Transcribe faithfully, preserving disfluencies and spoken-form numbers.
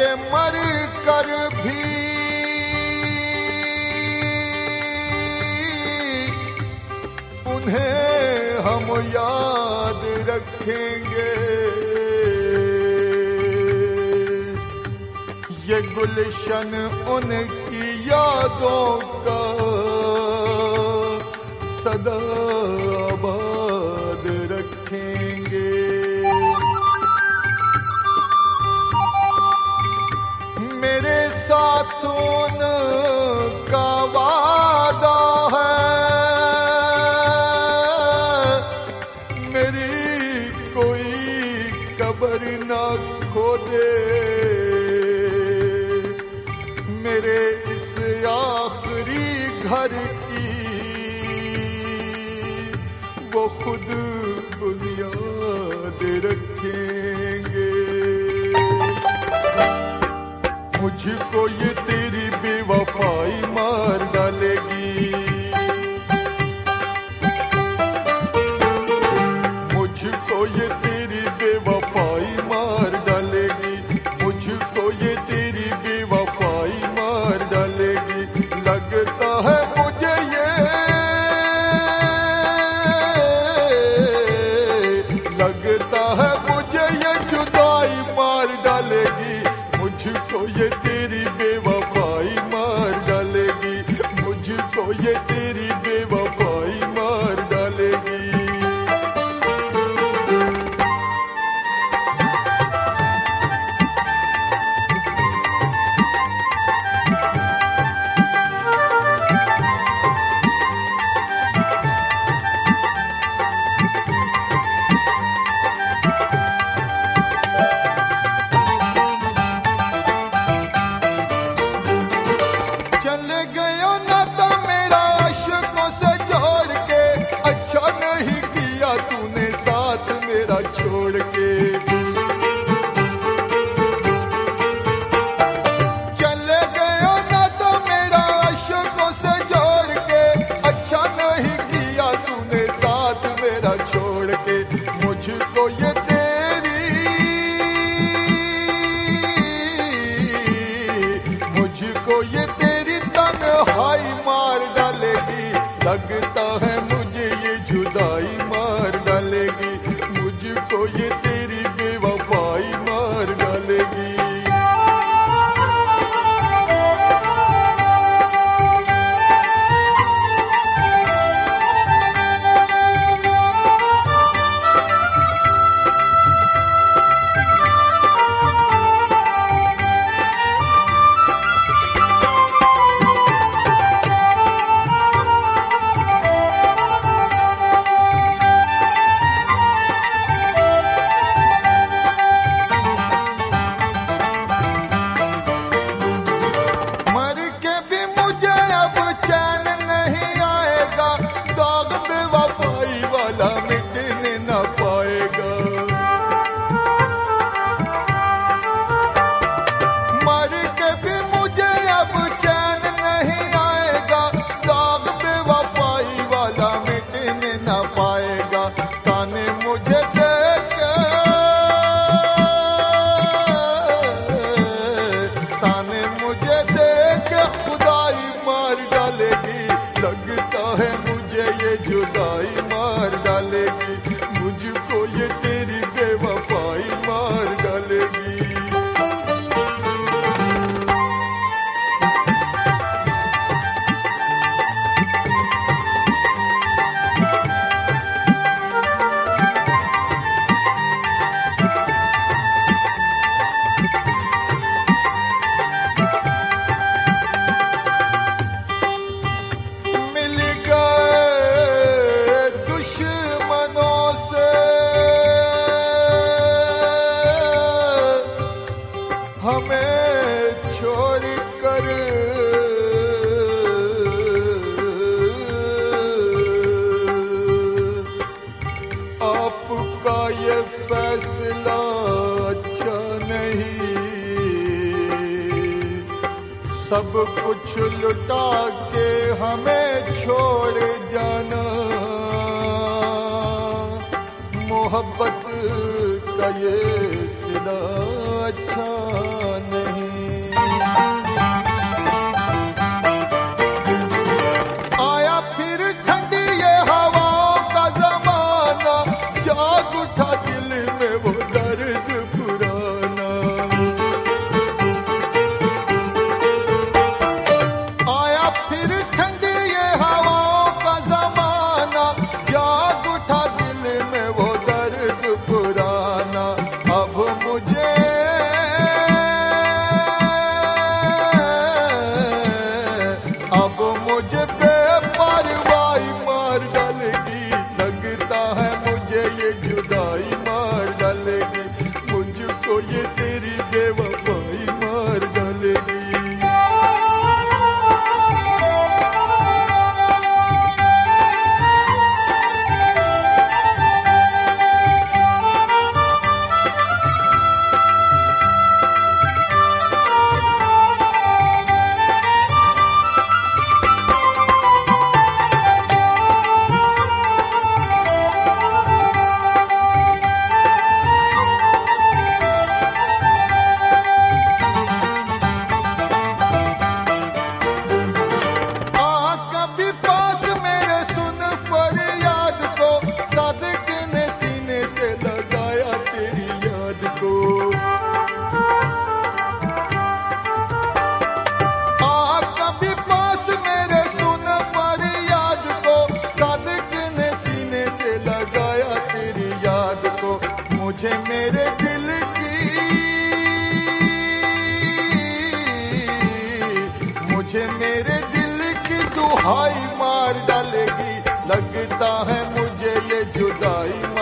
के मर कर भी उन्हें हम याद रखेंगे। ये गुलशन उनकी यादों का सदा आबाद रखेंगे। मेरे साथ उनका वादा है, मेरी कोई कब्र ना खोदे। मेरे इस आखिरी घर की वो खुद बुनियाद रखेंगे। मुझको ये तेरी बेवफाई मार डालेगी, मुझको ये तेरी बेवफाई मार डालेगी, मुझको ये तेरी बेवफाई मार डालेगी। लगता है मुझे ये, लगता है मुझे ये जुदाई मार डालेगी, मुझको ये तेरी बेवफाई मार डालेगी, मुझको ये तेरी बेवफाई मार डालेगी। चले गयो ना तो मेरा आशिकों से जोड़ के, अच्छा नहीं किया तूने साथ मेरा छोड़ के। चले गयो ना तो मेरा आशिकों से जोड़ के, अच्छा नहीं किया तूने साथ मेरा छोड़ के। मुझको ये तेरी, मुझको ये हाय मार डालेगी। लगता है मुझे ये जुदाई मार डालेगी, मुझको ये तेरी बेवफाई मार डालेगी। जुदाई मार डालेगी, मुझको ये तेरी बेवफाई मार डालेगी। हमें छोड़ कर आपका ये फैसला अच्छा नहीं। सब कुछ लुटा के हमें छोड़ जाना, मोहब्बत का ये सिला अच्छा नहीं। बेवफाई मार डालेगी। मुझे मेरे दिल की मुझे मेरे दिल की दुहाई मार डालेगी। लगता है मुझे ये जुदाई